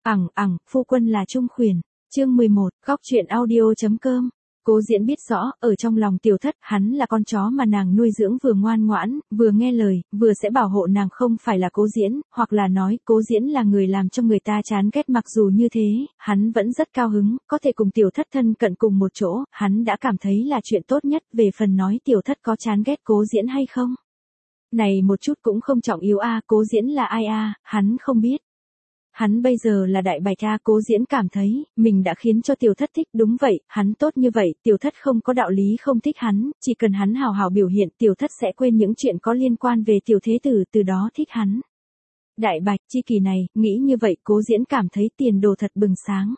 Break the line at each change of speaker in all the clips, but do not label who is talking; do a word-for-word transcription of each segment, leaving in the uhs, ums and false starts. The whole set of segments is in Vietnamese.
Ẳng ẳng, phu quân là Trung Khuyển. Chương mười một, góc truyện audio chấm com. Cố Diễn biết rõ, ở trong lòng Tiểu Thất, hắn là con chó mà nàng nuôi dưỡng vừa ngoan ngoãn, vừa nghe lời, vừa sẽ bảo hộ nàng, không phải là Cố Diễn, hoặc là nói, Cố Diễn là người làm cho người ta chán ghét. Mặc dù như thế, hắn vẫn rất cao hứng, có thể cùng Tiểu Thất thân cận cùng một chỗ, hắn đã cảm thấy là chuyện tốt nhất. Về phần nói Tiểu Thất có chán ghét Cố Diễn hay không, này một chút cũng không trọng yếu a. Cố Diễn là ai a, hắn không biết. Hắn bây giờ là đại bạch a. Cố Diễn cảm thấy, mình đã khiến cho Tiểu Thất thích. Đúng vậy, hắn tốt như vậy, Tiểu Thất không có đạo lý không thích hắn, chỉ cần hắn hào hào biểu hiện, Tiểu Thất sẽ quên những chuyện có liên quan về Tiểu Thế Tử, từ đó thích hắn. Đại bạch chi kỳ này, nghĩ như vậy, Cố Diễn cảm thấy tiền đồ thật bừng sáng.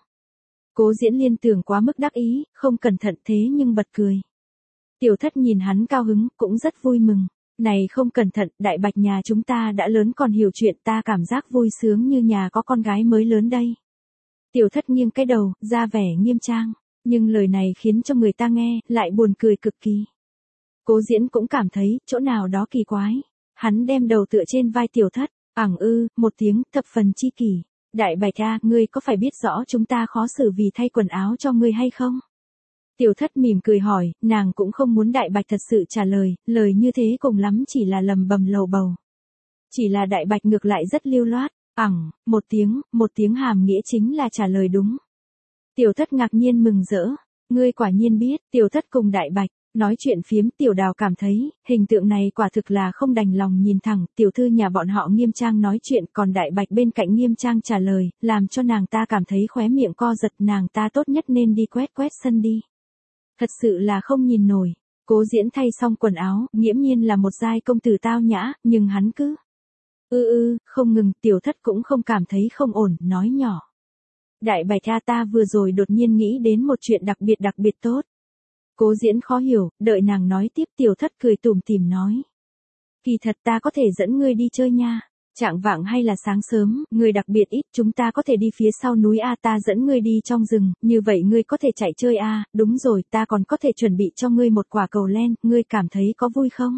Cố Diễn liên tưởng quá mức đắc ý, không cẩn thận thế nhưng bật cười. Tiểu Thất nhìn hắn cao hứng, cũng rất vui mừng. Này không cẩn thận, đại bạch nhà chúng ta đã lớn còn hiểu chuyện, ta cảm giác vui sướng như nhà có con gái mới lớn đây. Tiểu Thất nghiêng cái đầu, ra vẻ nghiêm trang, nhưng lời này khiến cho người ta nghe, lại buồn cười cực kỳ. Cố Diễn cũng cảm thấy, chỗ nào đó kỳ quái. Hắn đem đầu tựa trên vai Tiểu Thất, ẳng ư, một tiếng, thập phần chi kỷ. Đại bạch a, ngươi có phải biết rõ chúng ta khó xử vì thay quần áo cho ngươi hay không? Tiểu Thất mỉm cười hỏi, nàng cũng không muốn đại bạch thật sự trả lời, lời như thế cùng lắm chỉ là lầm bầm lầu bầu. Chỉ là đại bạch ngược lại rất lưu loát, ẳng, một tiếng, một tiếng hàm nghĩa chính là trả lời đúng. Tiểu Thất ngạc nhiên mừng rỡ, ngươi quả nhiên biết. Tiểu Thất cùng đại bạch nói chuyện phiếm. Tiểu Đào cảm thấy, hình tượng này quả thực là không đành lòng nhìn thẳng. Tiểu thư nhà bọn họ nghiêm trang nói chuyện, còn đại bạch bên cạnh nghiêm trang trả lời, làm cho nàng ta cảm thấy khóe miệng co giật. Nàng ta tốt nhất nên đi quét quét sân đi. Thật sự là không nhìn nổi. Cố Diễn thay xong quần áo, nghiễm nhiên là một giai công tử tao nhã, nhưng hắn cứ ư ư, không ngừng. Tiểu Thất cũng không cảm thấy không ổn, nói nhỏ. Đại bạch a, ta vừa rồi đột nhiên nghĩ đến một chuyện đặc biệt đặc biệt tốt. Cố Diễn khó hiểu, đợi nàng nói tiếp. Tiểu Thất cười tủm tỉm nói. Kỳ thật ta có thể dẫn ngươi đi chơi nha. Chạng vạng hay là sáng sớm, người đặc biệt ít, chúng ta có thể đi phía sau núi a, ta dẫn ngươi đi trong rừng, như vậy ngươi có thể chạy chơi a, đúng rồi, ta còn có thể chuẩn bị cho ngươi một quả cầu len, ngươi cảm thấy có vui không?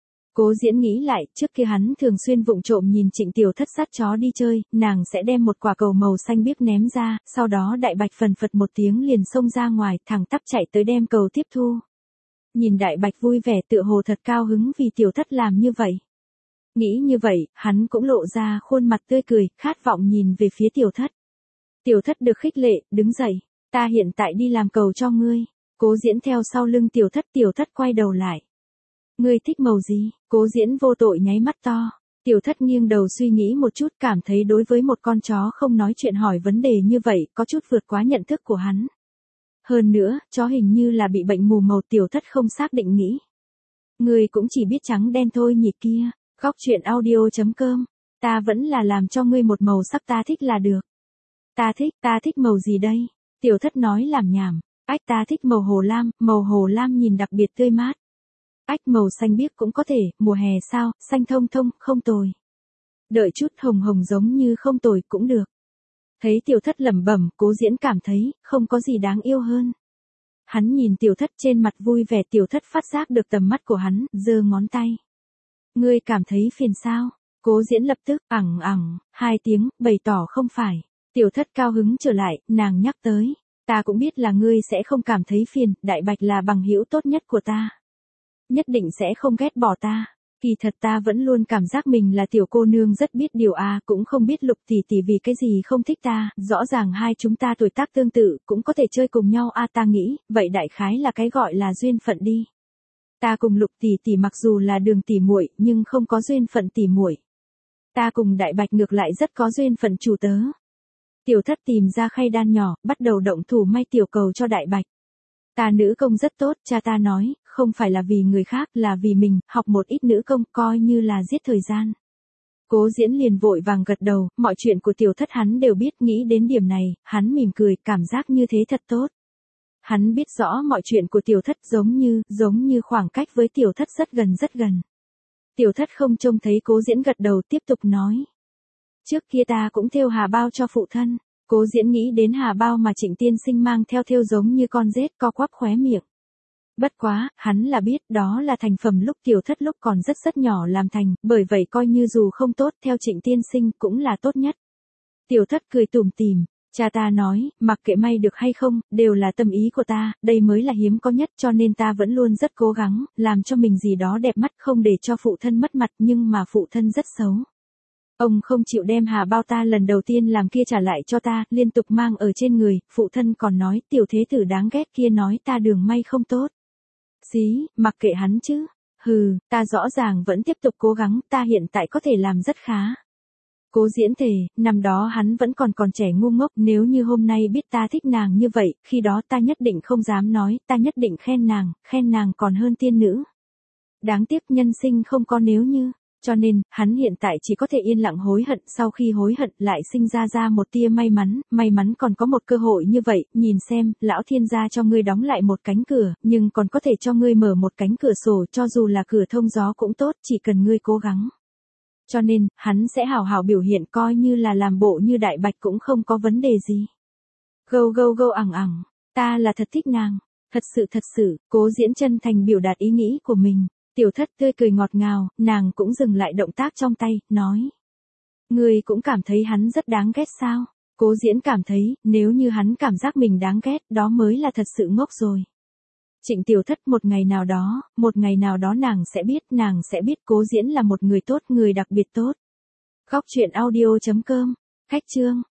Cố Diễn nghĩ lại, trước kia hắn thường xuyên vụng trộm nhìn Trịnh Tiểu Thất dắt chó đi chơi, nàng sẽ đem một quả cầu màu xanh biếc ném ra, sau đó đại bạch phần phật một tiếng liền xông ra ngoài, thẳng tắp chạy tới đem cầu tiếp thu. Nhìn đại bạch vui vẻ tựa hồ thật cao hứng vì Tiểu Thất làm như vậy. Nghĩ như vậy, hắn cũng lộ ra khuôn mặt tươi cười, khát vọng nhìn về phía Tiểu Thất. Tiểu Thất được khích lệ, đứng dậy, ta hiện tại đi làm cầu cho ngươi. Cố Diễn theo sau lưng Tiểu Thất. Tiểu Thất quay đầu lại. Ngươi thích màu gì? Cố Diễn vô tội nháy mắt to. Tiểu Thất nghiêng đầu suy nghĩ một chút, cảm thấy đối với một con chó không nói chuyện hỏi vấn đề như vậy, có chút vượt quá nhận thức của hắn. Hơn nữa, chó hình như là bị bệnh mù màu. Tiểu Thất không xác định nghĩ. Ngươi cũng chỉ biết trắng đen thôi nhỉ kia. Góc truyện audio chấm com. Ta vẫn là làm cho ngươi một màu sắc ta thích là được. Ta thích, ta thích màu gì đây? Tiểu Thất nói làm nhảm. Ách, ta thích màu hồ lam, màu hồ lam nhìn đặc biệt tươi mát. Ách, màu xanh biếc cũng có thể, mùa hè sao, xanh thông thông, không tồi. Đợi chút hồng hồng giống như không tồi cũng được. Thấy Tiểu Thất lẩm bẩm, Cố Diễn cảm thấy, không có gì đáng yêu hơn. Hắn nhìn Tiểu Thất trên mặt vui vẻ. Tiểu Thất phát giác được tầm mắt của hắn, giơ ngón tay. Ngươi cảm thấy phiền sao? Cố Diễn lập tức, ẳng ẳng, hai tiếng, bày tỏ không phải. Tiểu Thất cao hứng trở lại, nàng nhắc tới. Ta cũng biết là ngươi sẽ không cảm thấy phiền, đại bạch là bằng hữu tốt nhất của ta. Nhất định sẽ không ghét bỏ ta. Kỳ thật ta vẫn luôn cảm giác mình là tiểu cô nương rất biết điều a, cũng không biết Lục tỷ tỷ vì cái gì không thích ta, rõ ràng hai chúng ta tuổi tác tương tự, cũng có thể chơi cùng nhau a, ta nghĩ, vậy đại khái là cái gọi là duyên phận đi. Ta cùng Lục tỷ tỷ mặc dù là đường tỷ muội, nhưng không có duyên phận tỷ muội. Ta cùng đại bạch ngược lại rất có duyên phận chủ tớ. Tiểu Thất tìm ra khay đan nhỏ, bắt đầu động thủ may tiểu cầu cho đại bạch. Ta nữ công rất tốt, cha ta nói, không phải là vì người khác, là vì mình, học một ít nữ công, coi như là giết thời gian. Cố Diễn liền vội vàng gật đầu, mọi chuyện của Tiểu Thất hắn đều biết. Nghĩ đến điểm này, hắn mỉm cười, cảm giác như thế thật tốt. Hắn biết rõ mọi chuyện của Tiểu Thất giống như, giống như khoảng cách với Tiểu Thất rất gần rất gần. Tiểu Thất không trông thấy Cố Diễn gật đầu, tiếp tục nói. Trước kia ta cũng thêu hà bao cho phụ thân. Cố Diễn nghĩ đến hà bao mà Trịnh tiên sinh mang theo thêu giống như con rết, co quắp khóe miệng. Bất quá, hắn là biết đó là thành phẩm lúc Tiểu Thất lúc còn rất rất nhỏ làm thành, bởi vậy coi như dù không tốt theo Trịnh tiên sinh cũng là tốt nhất. Tiểu thất cười tủm tỉm, cha ta nói, mặc kệ may được hay không, đều là tâm ý của ta, đây mới là hiếm có nhất cho nên ta vẫn luôn rất cố gắng, làm cho mình gì đó đẹp mắt không để cho phụ thân mất mặt nhưng mà phụ thân rất xấu. Ông không chịu đem hà bao ta lần đầu tiên làm kia trả lại cho ta, liên tục mang ở trên người, phụ thân còn nói tiểu thế tử đáng ghét kia nói ta đường may không tốt. Xí, mặc kệ hắn chứ, hừ, ta rõ ràng vẫn tiếp tục cố gắng, ta hiện tại có thể làm rất khá. Cố Diễn thề, năm đó hắn vẫn còn còn trẻ ngu ngốc, nếu như hôm nay biết ta thích nàng như vậy, khi đó ta nhất định không dám nói, ta nhất định khen nàng, khen nàng còn hơn tiên nữ. Đáng tiếc nhân sinh không có nếu như, cho nên, hắn hiện tại chỉ có thể yên lặng hối hận, sau khi hối hận lại sinh ra ra một tia may mắn, may mắn còn có một cơ hội như vậy, nhìn xem, lão thiên gia cho ngươi đóng lại một cánh cửa, nhưng còn có thể cho ngươi mở một cánh cửa sổ, cho dù là cửa thông gió cũng tốt, chỉ cần ngươi cố gắng. Cho nên, hắn sẽ hào hào biểu hiện coi như là làm bộ như đại bạch cũng không có vấn đề gì. Gâu gâu gâu ẳng ẳng, ta là thật thích nàng, thật sự thật sự, Cố Diễn chân thành biểu đạt ý nghĩ của mình. Tiểu thất tươi cười ngọt ngào, nàng cũng dừng lại động tác trong tay, nói. Ngươi cũng cảm thấy hắn rất đáng ghét sao? Cố Diễn cảm thấy, nếu như hắn cảm giác mình đáng ghét, đó mới là thật sự ngốc rồi. Trịnh Tiểu Thất một ngày nào đó, một ngày nào đó nàng sẽ biết, nàng sẽ biết Cố Diễn là một người tốt, người đặc biệt tốt. Góc truyện audio chấm com, khách chương.